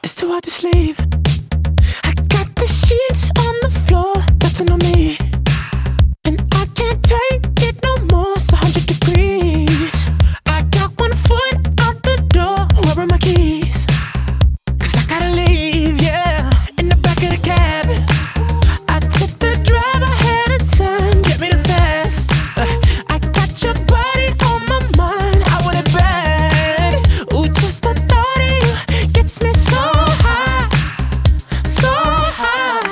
It's too hard to sleep. I got the sheets on the floor, nothing on me, and I can't take it no more. It's 100 degrees. I got one foot out the door. Where are my keys? 'Cause I gotta leave, yeah. In the back of the cab, I took the drive ahead of time. Get me the fast. I got your body on my mind. I want it bad. Ooh, just the thought of you gets me so high, so high.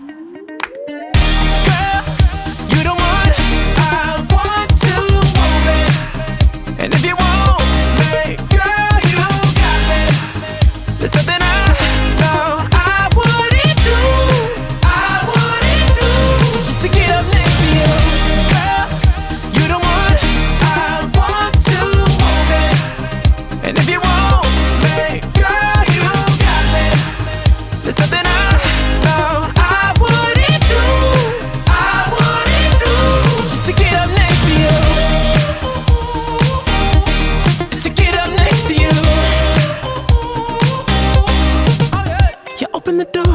Girl, you the one I want to hold it. And if you want me, girl, you got me. There's nothing I know I wouldn't do, I wouldn't do, just to get up next to you. Girl, you the one I want to hold it. And if you want me, girl, you got me. There's nothing I know I wouldn't do, I wouldn't do, just to get up next to you, just to get up next to you. You open the door,